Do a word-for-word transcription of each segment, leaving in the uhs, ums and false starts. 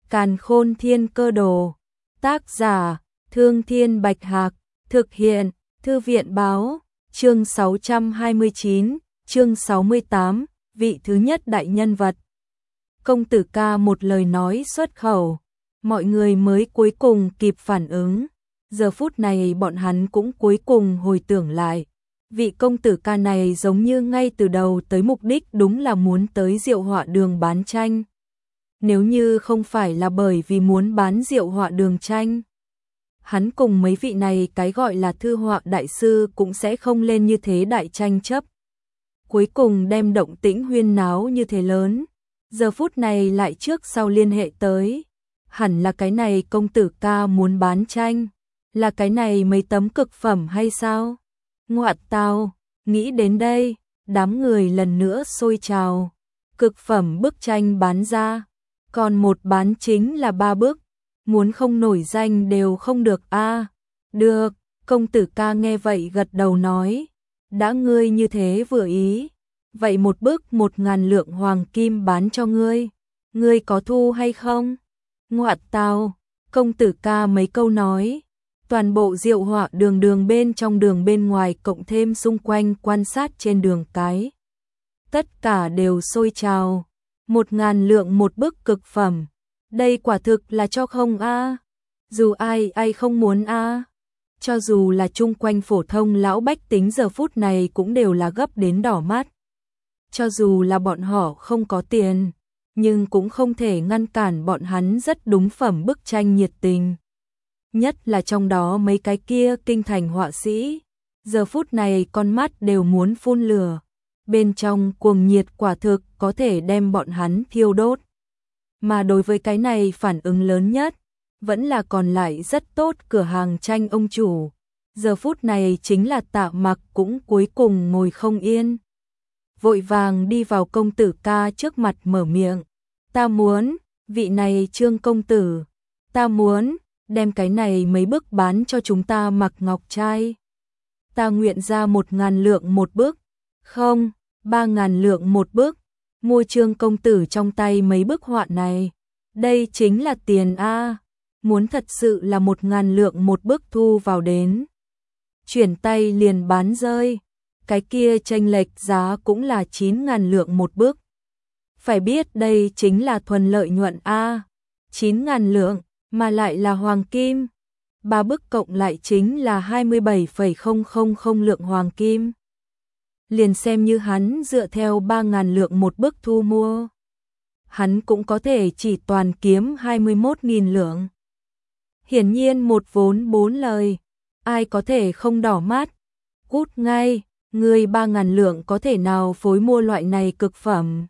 Càn Khôn Thiên Cơ Đồ. Tác giả: Thương Thiên Bạch Hạc. Thực hiện: Thư viện Báo. Chương sáu trăm hai mươi chín, chương sáu mươi tám, vị thứ nhất đại nhân vật. Công tử ca một lời nói xuất khẩu, mọi người mới cuối cùng kịp phản ứng. Giờ phút này bọn hắn cũng cuối cùng hồi tưởng lại. Vị công tử ca này giống như ngay từ đầu tới mục đích đúng là muốn tới Diệu Họa Đường bán tranh. Nếu như không phải là bởi vì muốn bán Diệu Họa Đường tranh, hắn cùng mấy vị này cái gọi là thư họa đại sư cũng sẽ không lên như thế đại tranh chấp. Cuối cùng đem động tĩnh huyên náo như thế lớn, giờ phút này lại trước sau liên hệ tới. Hẳn là cái này công tử ca muốn bán tranh, là cái này mấy tấm cực phẩm hay sao? Ngoạn tào, nghĩ đến đây, đám người lần nữa sôi trào. Cực phẩm bức tranh bán ra, còn một bán chính là ba bức, muốn không nổi danh đều không được a. À, được, công tử ca nghe vậy gật đầu nói, đã ngươi như thế vừa ý, vậy một bức một ngàn lượng hoàng kim bán cho ngươi, ngươi có thu hay không? Ngoạn tào, công tử ca mấy câu nói, toàn bộ Diệu Họa Đường đường bên trong đường bên ngoài cộng thêm xung quanh quan sát trên đường cái, tất cả đều sôi trào. Một ngàn lượng một bức cực phẩm, đây quả thực là cho không a. À. Dù ai ai không muốn a. À. Cho dù là chung quanh phổ thông lão bách tính giờ phút này cũng đều là gấp đến đỏ mắt. Cho dù là bọn họ không có tiền, nhưng cũng không thể ngăn cản bọn hắn rất đúng phẩm bức tranh nhiệt tình. Nhất là trong đó mấy cái kia kinh thành họa sĩ, giờ phút này con mắt đều muốn phun lửa. Bên trong cuồng nhiệt quả thực có thể đem bọn hắn thiêu đốt. Mà đối với cái này phản ứng lớn nhất, vẫn là còn lại rất tốt cửa hàng tranh ông chủ. Giờ phút này chính là Tạ Mặc cũng cuối cùng ngồi không yên. Vội vàng đi vào công tử ca trước mặt mở miệng. Ta muốn, vị này Trương công tử, ta muốn, đem cái này mấy bức bán cho chúng ta mặc ngọc trai. Ta nguyện ra một ngàn lượng một bức. Không, ba ngàn lượng một bức, mua Trương công tử trong tay mấy bức họa này. Đây chính là tiền a, muốn thật sự là một ngàn lượng một bức thu vào đến. Chuyển tay liền bán rơi, cái kia chênh lệch giá cũng là chín ngàn lượng một bức. Phải biết đây chính là thuần lợi nhuận a, chín ngàn lượng, mà lại là hoàng kim. Ba bức cộng lại chính là hai mươi bảy phẩy không không không lượng hoàng kim. Liền xem như hắn dựa theo ba ngàn lượng một bức thu mua, hắn cũng có thể chỉ toàn kiếm hai mươi mốt nghìn lượng. Hiển nhiên một vốn bốn lời, ai có thể không đỏ mắt. Cút ngay, ngươi ba ngàn lượng có thể nào phối mua loại này cực phẩm.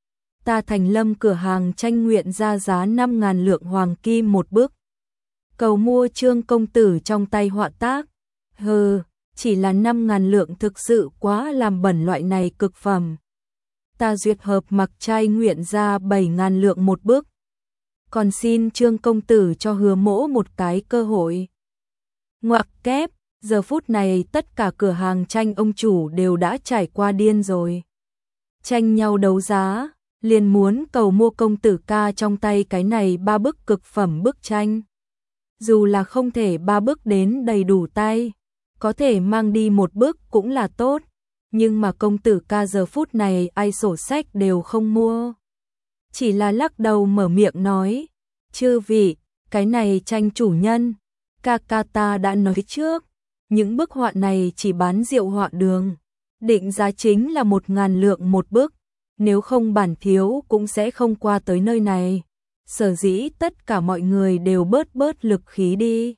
Ta Thành Lâm cửa hàng tranh nguyện ra giá năm ngàn lượng hoàng kim một bức. Cầu mua Trương công tử trong tay họa tác. Hừ, chỉ là năm ngàn lượng thực sự quá làm bẩn loại này cực phẩm. Ta duyệt hợp mặc trai nguyện ra bảy ngàn lượng một bức. Còn xin Trương công tử cho Hứa Mỗ một cái cơ hội. Ngoặc kép, giờ phút này tất cả cửa hàng tranh ông chủ đều đã trải qua điên rồi. Tranh nhau đấu giá, liền muốn cầu mua công tử ca trong tay cái này ba bức cực phẩm bức tranh. Dù là không thể ba bức đến đầy đủ tay, có thể mang đi một bức cũng là tốt, nhưng mà công tử ca giờ phút này ai sổ sách đều không mua. Chỉ là lắc đầu mở miệng nói, chư vị, cái này tranh chủ nhân, ca ca ta đã nói trước, những bức họa này chỉ bán Diệu Họa Đường, định giá chính là một ngàn lượng một bức, nếu không bản thiếu cũng sẽ không qua tới nơi này. Sở dĩ tất cả mọi người đều bớt bớt lực khí đi.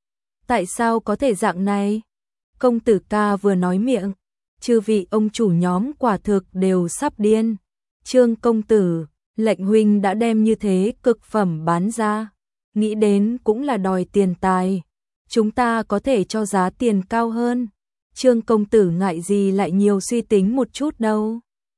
Tại sao có thể dạng này? Công tử ca vừa nói miệng, chư vị ông chủ nhóm quả thực đều sắp điên. Trương công tử, lệnh huynh đã đem như thế cực phẩm bán ra, nghĩ đến cũng là đòi tiền tài. Chúng ta có thể cho giá tiền cao hơn. Trương công tử ngại gì lại nhiều suy tính một chút đâu.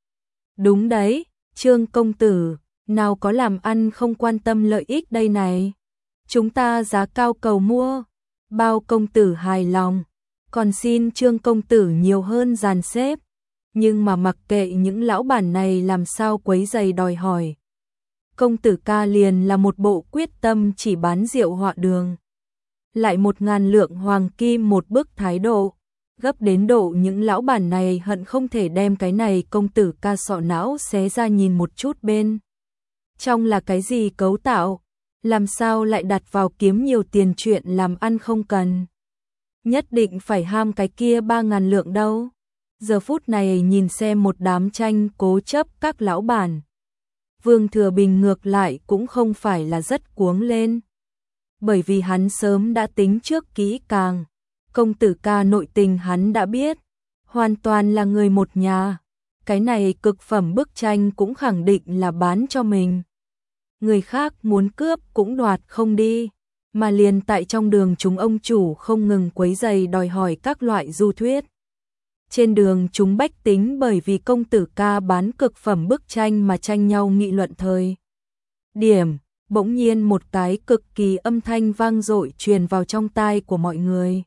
Đúng đấy, Trương công tử, nào có làm ăn không quan tâm lợi ích đây này. Chúng ta giá cao cầu mua, bao công tử hài lòng, còn xin Trương công tử nhiều hơn dàn xếp. Nhưng mà mặc kệ những lão bản này làm sao quấy giày đòi hỏi. công tử ca liền là một bộ quyết tâm chỉ bán rượu họa đường. Lại một ngàn lượng hoàng kim một bức thái độ, gấp đến độ những lão bản này hận không thể đem cái này công tử ca sọ não xé ra nhìn một chút bên. Trong là cái gì cấu tạo, làm sao lại đặt vào kiếm nhiều tiền chuyện làm ăn không cần. Nhất định phải ham cái kia ba ngàn lượng đâu. Giờ phút này nhìn xem một đám tranh cố chấp các lão bản. Vương Thừa Bình ngược lại cũng không phải là rất cuống lên. Bởi vì hắn sớm đã tính trước kỹ càng. Công tử ca nội tình hắn đã biết. Hoàn toàn là người một nhà. Cái này cực phẩm bức tranh cũng khẳng định là bán cho mình. Người khác muốn cướp cũng đoạt không đi. Mà liền tại trong đường chúng ông chủ không ngừng quấy rầy đòi hỏi các loại du thuyết. Trên đường chúng bách tính bởi vì công tử ca bán cực phẩm bức tranh mà tranh nhau nghị luận thời. Điểm, bỗng nhiên một cái cực kỳ âm thanh vang dội truyền vào trong tai của mọi người.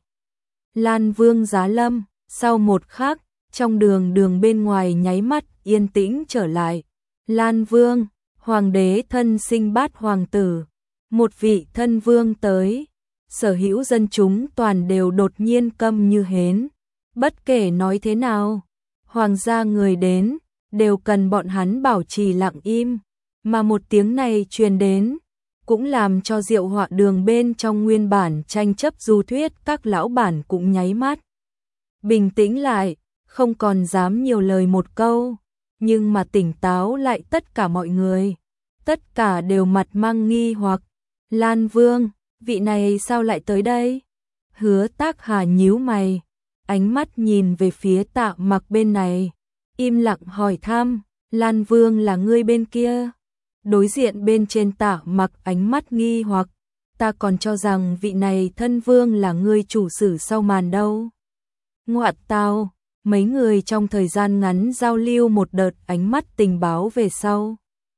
Lan Vương Giá Lâm, sau một khắc, trong đường đường bên ngoài nháy mắt yên tĩnh trở lại. Lan Vương, hoàng đế thân sinh bát hoàng tử, một vị thân vương tới, sở hữu dân chúng toàn đều đột nhiên câm như hến. Bất kể nói thế nào, hoàng gia người đến, đều cần bọn hắn bảo trì lặng im, mà một tiếng này truyền đến, cũng làm cho rượu họa đường bên trong nguyên bản tranh chấp du thuyết các lão bản cũng nháy mắt. Bình tĩnh lại, không còn dám nhiều lời một câu, nhưng mà tỉnh táo lại tất cả mọi người. Tất cả đều mặt mang nghi hoặc, Lan Vương, vị này sao lại tới đây? Hứa Tác Hà nhíu mày, ánh mắt nhìn về phía Tạ Mặc bên này, im lặng hỏi thăm, Lan Vương là ngươi bên kia? Đối diện bên trên Tạ Mặc ánh mắt nghi hoặc, ta còn cho rằng vị này thân vương là ngươi chủ sử sau màn đâu. Ngoại tao, mấy người trong thời gian ngắn giao lưu một đợt ánh mắt tình báo về sau.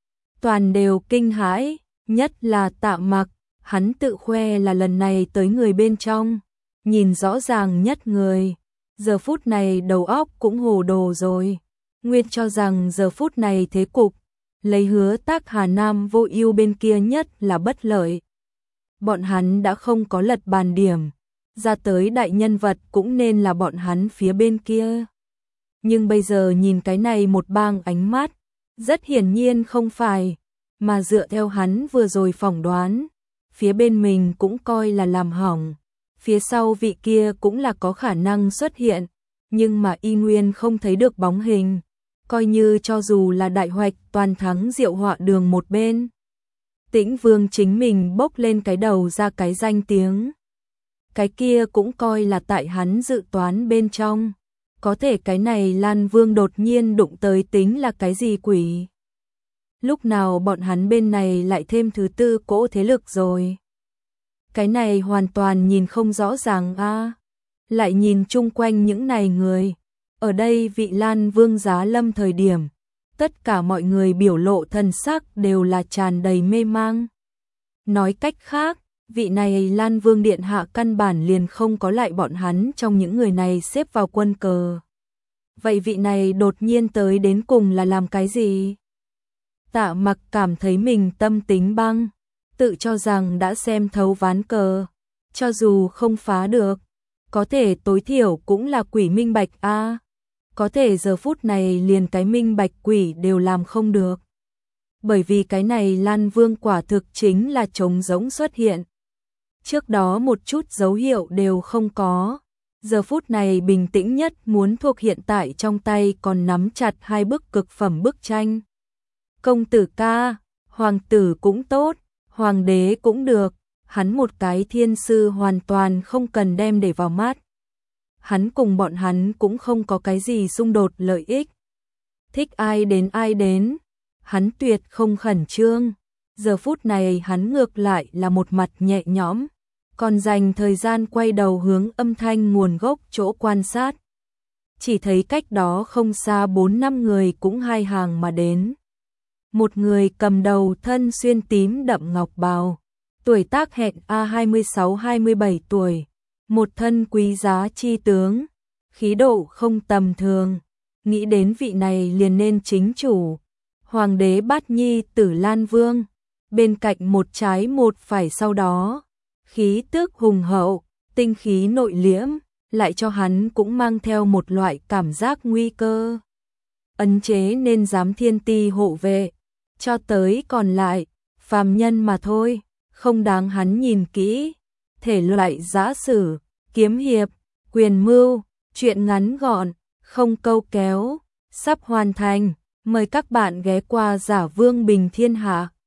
Toàn đều kinh hãi, nhất là Tạ Mặc, hắn tự khoe là lần này tới người bên trong, nhìn rõ ràng nhất người. Giờ phút này đầu óc cũng hồ đồ rồi. Nguyên cho rằng giờ phút này thế cục, lấy Hứa Tác Hà Nam Vô Ưu bên kia nhất là bất lợi. Bọn hắn đã không có lật bàn điểm, ra tới đại nhân vật cũng nên là bọn hắn phía bên kia. Nhưng bây giờ nhìn cái này một bang ánh mắt, rất hiển nhiên không phải, mà dựa theo hắn vừa rồi phỏng đoán, phía bên mình cũng coi là làm hỏng. Phía sau vị kia cũng là có khả năng xuất hiện, nhưng mà y nguyên không thấy được bóng hình, coi như cho dù là đại hoạch toàn thắng rượu họa đường một bên. Tĩnh Vương chính mình bốc lên cái đầu ra cái danh tiếng. Cái kia cũng coi là tại hắn dự toán bên trong. Có thể cái này Lan Vương đột nhiên đụng tới tính là cái gì quỷ? Lúc nào bọn hắn bên này lại thêm thứ tư cỗ thế lực rồi? Cái này hoàn toàn nhìn không rõ ràng a. À. Lại nhìn chung quanh những này người, ở đây vị Lan Vương Giá Lâm thời điểm, tất cả mọi người biểu lộ thần sắc đều là tràn đầy mê mang. Nói cách khác, vị này Lan Vương điện hạ căn bản liền không có lại bọn hắn trong những người này xếp vào quân cờ. Vậy vị này đột nhiên tới đến cùng là làm cái gì? Tạ Mặc cảm thấy mình tâm tính băng, tự cho rằng đã xem thấu ván cờ, cho dù không phá được, có thể tối thiểu cũng là quỷ minh bạch a. À. Có thể giờ phút này liền cái minh bạch quỷ đều làm không được. Bởi vì cái này Lan Vương quả thực chính là trống rỗng xuất hiện. Trước đó một chút dấu hiệu đều không có. Giờ phút này bình tĩnh nhất muốn thuộc hiện tại trong tay còn nắm chặt hai bức cực phẩm bức tranh. Công tử ca, hoàng tử cũng tốt, hoàng đế cũng được, hắn một cái thiên sư hoàn toàn không cần đem để vào mắt. Hắn cùng bọn hắn cũng không có cái gì xung đột lợi ích. Thích ai đến ai đến, hắn tuyệt không khẩn trương. Giờ phút này hắn ngược lại là một mặt nhẹ nhõm, còn dành thời gian quay đầu hướng âm thanh nguồn gốc chỗ quan sát. Chỉ thấy cách đó không xa bốn năm người cũng hai hàng mà đến. Một người cầm đầu thân xuyên tím đậm ngọc bào, tuổi tác hẹn A hai mươi sáu hai mươi bảy tuổi, một thân quý giá chi tướng, khí độ không tầm thường, nghĩ đến vị này liền nên chính chủ, hoàng đế Bát Nhi Tử Lan Vương. bên cạnh một trái một phải, sau đó, khí tức hùng hậu, tinh khí nội liễm, lại cho hắn cũng mang theo một loại cảm giác nguy cơ. Ấn chế nên dám thiên ti hộ vệ, cho tới còn lại, phàm nhân mà thôi, không đáng hắn nhìn kỹ. Thể loại giã sử, kiếm hiệp, quyền mưu, truyện ngắn gọn, không câu kéo, sắp hoàn thành. Mời các bạn ghé qua Giả Vương Bình Thiên Hạ.